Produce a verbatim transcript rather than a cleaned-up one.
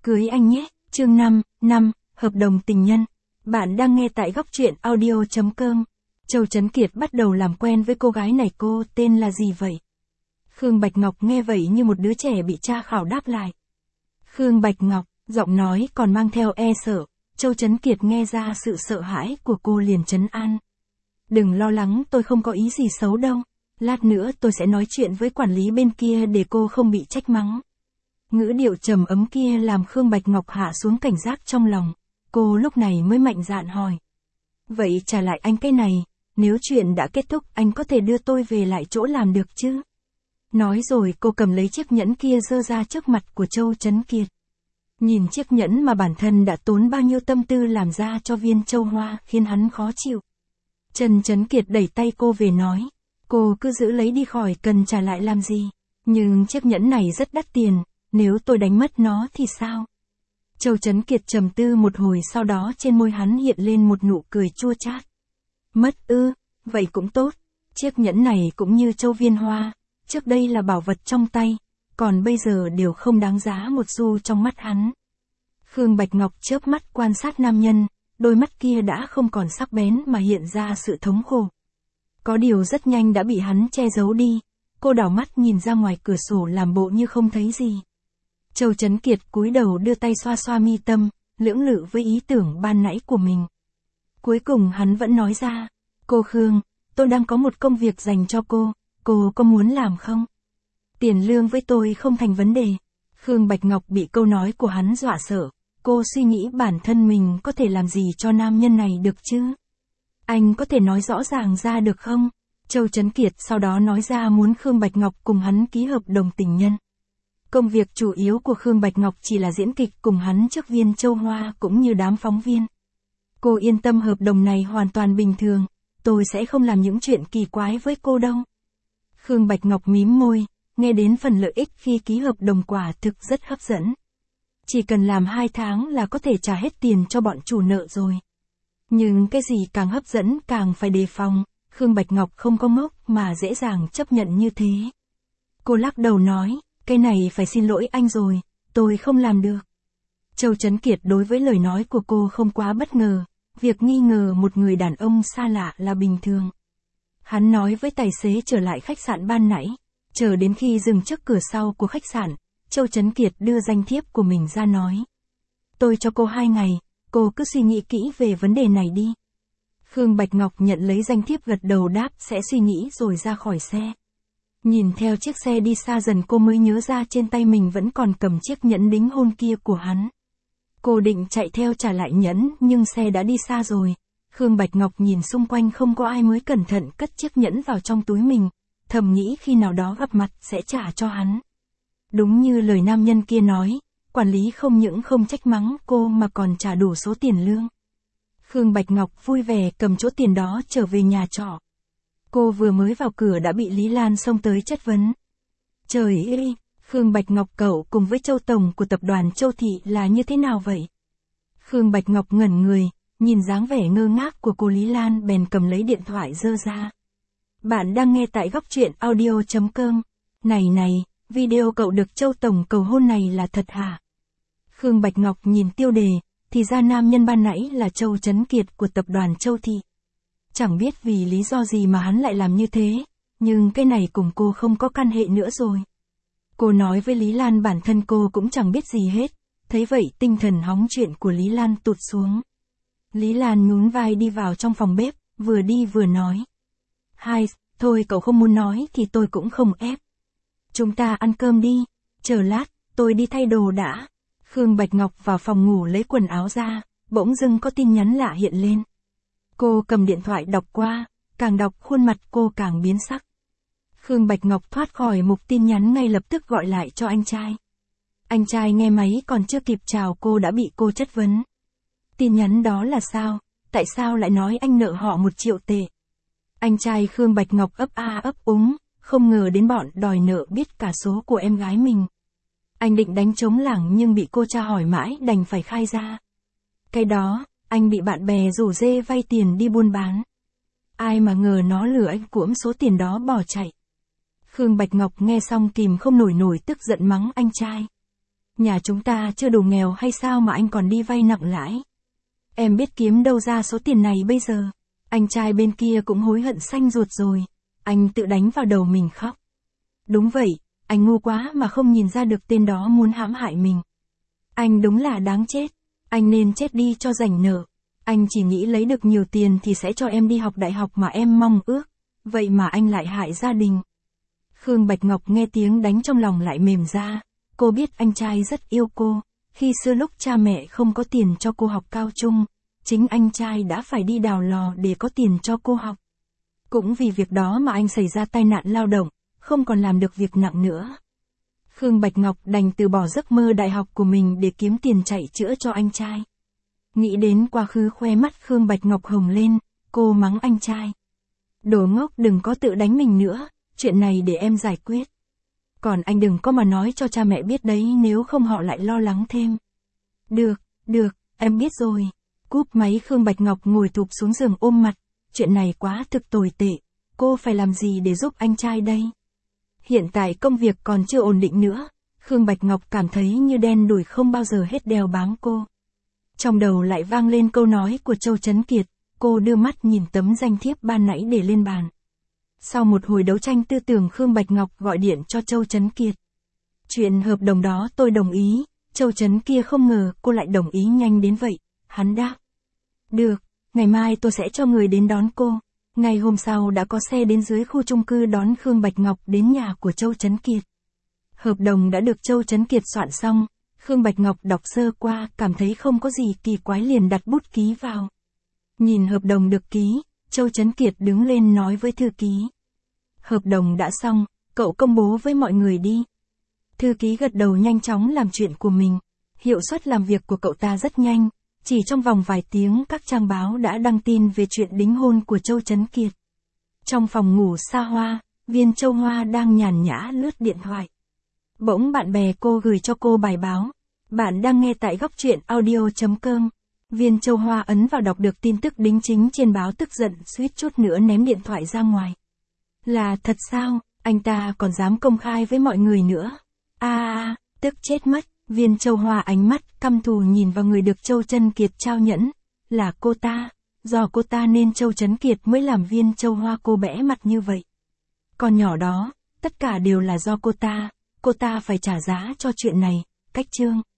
Cưới anh nhé, chương năm, năm, hợp đồng tình nhân. Bạn đang nghe tại góc truyện audio.com. Châu Chấn Kiệt bắt đầu làm quen với cô gái này, cô tên là gì vậy? Khương Bạch Ngọc nghe vậy như một đứa trẻ bị tra khảo đáp lại. Khương Bạch Ngọc, giọng nói còn mang theo e sợ. Châu Chấn Kiệt nghe ra sự sợ hãi của cô liền trấn an. Đừng lo lắng, tôi không có ý gì xấu đâu. Lát nữa tôi sẽ nói chuyện với quản lý bên kia để cô không bị trách mắng. Ngữ điệu trầm ấm kia làm Khương Bạch Ngọc hạ xuống cảnh giác trong lòng. Cô lúc này mới mạnh dạn hỏi. Vậy trả lại anh cái này, nếu chuyện đã kết thúc anh có thể đưa tôi về lại chỗ làm được chứ? Nói rồi cô cầm lấy chiếc nhẫn kia giơ ra trước mặt của Châu Chấn Kiệt. Nhìn chiếc nhẫn mà bản thân đã tốn bao nhiêu tâm tư làm ra cho viên châu hoa khiến hắn khó chịu. Trần Chấn Kiệt đẩy tay cô về nói. Cô cứ giữ lấy đi, khỏi cần trả lại làm gì. Nhưng chiếc nhẫn này rất đắt tiền, nếu tôi đánh mất nó thì sao? Châu Chấn Kiệt trầm tư một hồi, sau đó trên môi hắn hiện lên một nụ cười chua chát. Mất ư, vậy cũng tốt. Chiếc nhẫn này cũng như châu viên hoa, trước đây là bảo vật trong tay, còn bây giờ đều không đáng giá một xu trong mắt hắn. Khương Bạch Ngọc chớp mắt quan sát nam nhân, đôi mắt kia đã không còn sắc bén mà hiện ra sự thống khổ. Có điều rất nhanh đã bị hắn che giấu đi, cô đảo mắt nhìn ra ngoài cửa sổ làm bộ như không thấy gì. Châu Chấn Kiệt cúi đầu đưa tay xoa xoa mi tâm, lưỡng lự với ý tưởng ban nãy của mình. Cuối cùng hắn vẫn nói ra, cô Khương, tôi đang có một công việc dành cho cô, cô có muốn làm không? Tiền lương với tôi không thành vấn đề. Khương Bạch Ngọc bị câu nói của hắn dọa sợ, cô suy nghĩ bản thân mình có thể làm gì cho nam nhân này được chứ? Anh có thể nói rõ ràng ra được không? Châu Chấn Kiệt sau đó nói ra muốn Khương Bạch Ngọc cùng hắn ký hợp đồng tình nhân. Công việc chủ yếu của Khương Bạch Ngọc chỉ là diễn kịch cùng hắn trước viên châu hoa cũng như đám phóng viên. Cô yên tâm, hợp đồng này hoàn toàn bình thường, tôi sẽ không làm những chuyện kỳ quái với cô đâu. Khương Bạch Ngọc mím môi, nghe đến phần lợi ích khi ký hợp đồng quả thực rất hấp dẫn. Chỉ cần làm hai tháng là có thể trả hết tiền cho bọn chủ nợ rồi. Nhưng cái gì càng hấp dẫn càng phải đề phòng, Khương Bạch Ngọc không có ngốc mà dễ dàng chấp nhận như thế. Cô lắc đầu nói, cái này phải xin lỗi anh rồi, tôi không làm được. Châu Chấn Kiệt đối với lời nói của cô không quá bất ngờ, việc nghi ngờ một người đàn ông xa lạ là bình thường. Hắn nói với tài xế trở lại khách sạn ban nãy, chờ đến khi dừng trước cửa sau của khách sạn, Châu Chấn Kiệt đưa danh thiếp của mình ra nói. Tôi cho cô hai ngày, cô cứ suy nghĩ kỹ về vấn đề này đi. Khương Bạch Ngọc nhận lấy danh thiếp gật đầu đáp sẽ suy nghĩ rồi ra khỏi xe. Nhìn theo chiếc xe đi xa dần cô mới nhớ ra trên tay mình vẫn còn cầm chiếc nhẫn đính hôn kia của hắn. Cô định chạy theo trả lại nhẫn nhưng xe đã đi xa rồi. Khương Bạch Ngọc nhìn xung quanh không có ai mới cẩn thận cất chiếc nhẫn vào trong túi mình, thầm nghĩ khi nào đó gặp mặt sẽ trả cho hắn. Đúng như lời nam nhân kia nói, quản lý không những không trách mắng cô mà còn trả đủ số tiền lương. Khương Bạch Ngọc vui vẻ cầm chỗ tiền đó trở về nhà trọ. Cô vừa mới vào cửa đã bị Lý Lan xông tới chất vấn. Trời ơi, Khương Bạch Ngọc cậu cùng với Châu Tổng của tập đoàn Châu Thị là như thế nào vậy? Khương Bạch Ngọc ngẩn người, nhìn dáng vẻ ngơ ngác của cô Lý Lan bèn cầm lấy điện thoại giơ ra. Bạn đang nghe tại góc truyện audio.com. Này này, video cậu được Châu Tổng cầu hôn này là thật hả? Khương Bạch Ngọc nhìn tiêu đề, thì ra nam nhân ban nãy là Châu Chấn Kiệt của tập đoàn Châu Thị. Chẳng biết vì lý do gì mà hắn lại làm như thế, nhưng cái này cùng cô không có căn hệ nữa rồi. Cô nói với Lý Lan bản thân cô cũng chẳng biết gì hết, thấy vậy tinh thần hóng chuyện của Lý Lan tụt xuống. Lý Lan nhún vai đi vào trong phòng bếp, vừa đi vừa nói. Hai, thôi cậu không muốn nói thì tôi cũng không ép. Chúng ta ăn cơm đi, chờ lát, tôi đi thay đồ đã. Khương Bạch Ngọc vào phòng ngủ lấy quần áo ra, bỗng dưng có tin nhắn lạ hiện lên. Cô cầm điện thoại đọc qua, càng đọc khuôn mặt cô càng biến sắc. Khương Bạch Ngọc thoát khỏi mục tin nhắn ngay lập tức gọi lại cho anh trai. Anh trai nghe máy còn chưa kịp chào cô đã bị cô chất vấn. Tin nhắn đó là sao? Tại sao lại nói anh nợ họ một triệu tệ? Anh trai Khương Bạch Ngọc ấp a ấp úng, không ngờ đến bọn đòi nợ biết cả số của em gái mình. Anh định đánh trống lảng nhưng bị cô tra hỏi mãi đành phải khai ra. Cái đó, anh bị bạn bè rủ rê vay tiền đi buôn bán. Ai mà ngờ nó lừa anh cuỗm số tiền đó bỏ chạy. Khương Bạch Ngọc nghe xong kìm không nổi nổi tức giận mắng anh trai. Nhà chúng ta chưa đủ nghèo hay sao mà anh còn đi vay nặng lãi? Em biết kiếm đâu ra số tiền này bây giờ. Anh trai bên kia cũng hối hận xanh ruột rồi. Anh tự đánh vào đầu mình khóc. Đúng vậy, anh ngu quá mà không nhìn ra được tên đó muốn hãm hại mình. Anh đúng là đáng chết. Anh nên chết đi cho rảnh nợ. Anh chỉ nghĩ lấy được nhiều tiền thì sẽ cho em đi học đại học mà em mong ước. Vậy mà anh lại hại gia đình. Khương Bạch Ngọc nghe tiếng đánh trong lòng lại mềm ra. Cô biết anh trai rất yêu cô. Khi xưa lúc cha mẹ không có tiền cho cô học cao trung, chính anh trai đã phải đi đào lò để có tiền cho cô học. Cũng vì việc đó mà anh xảy ra tai nạn lao động, không còn làm được việc nặng nữa. Khương Bạch Ngọc đành từ bỏ giấc mơ đại học của mình để kiếm tiền chạy chữa cho anh trai. Nghĩ đến quá khứ, khoe mắt Khương Bạch Ngọc hồng lên, cô mắng anh trai. Đồ ngốc, đừng có tự đánh mình nữa, chuyện này để em giải quyết. Còn anh đừng có mà nói cho cha mẹ biết đấy, nếu không họ lại lo lắng thêm. Được, được, em biết rồi. Cúp máy, Khương Bạch Ngọc ngồi thụp xuống giường ôm mặt. Chuyện này quá thực tồi tệ. Cô phải làm gì để giúp anh trai đây? Hiện tại công việc còn chưa ổn định nữa. Khương Bạch Ngọc cảm thấy như đen đủi không bao giờ hết đeo bám cô. Trong đầu lại vang lên câu nói của Châu Chấn Kiệt. Cô đưa mắt nhìn tấm danh thiếp ban nãy để lên bàn. Sau một hồi đấu tranh tư tưởng, Khương Bạch Ngọc gọi điện cho Châu Chấn Kiệt. Chuyện hợp đồng đó tôi đồng ý. Châu Chấn kia không ngờ cô lại đồng ý nhanh đến vậy. Hắn đáp. Được, ngày mai tôi sẽ cho người đến đón cô. Ngày hôm sau đã có xe đến dưới khu chung cư đón Khương Bạch Ngọc đến nhà của Châu Chấn Kiệt. Hợp đồng đã được Châu Chấn Kiệt soạn xong. Khương Bạch Ngọc đọc sơ qua, cảm thấy không có gì kỳ quái liền đặt bút ký vào. Nhìn hợp đồng được ký, Châu Chấn Kiệt đứng lên nói với thư ký. Hợp đồng đã xong, cậu công bố với mọi người đi. Thư ký gật đầu nhanh chóng làm chuyện của mình. Hiệu suất làm việc của cậu ta rất nhanh. Chỉ trong vòng vài tiếng các trang báo đã đăng tin về chuyện đính hôn của Châu Chấn Kiệt. Trong phòng ngủ xa hoa, Viên Châu Hoa đang nhàn nhã lướt điện thoại. Bỗng bạn bè cô gửi cho cô bài báo. Bạn đang nghe tại góc truyện audio chấm com. Viên Châu Hoa ấn vào đọc được tin tức đính chính trên báo, tức giận suýt chút nữa ném điện thoại ra ngoài. Là thật sao? Anh ta còn dám công khai với mọi người nữa. A a, tức chết mất. Viên Châu Hoa ánh mắt căm thù nhìn vào người được Châu Chấn Kiệt trao nhẫn. Là cô ta. Do cô ta nên Châu Chấn Kiệt mới làm Viên Châu Hoa cô bẽ mặt như vậy. Con nhỏ đó, tất cả đều là do cô ta. Cô ta phải trả giá cho chuyện này. Cách chương.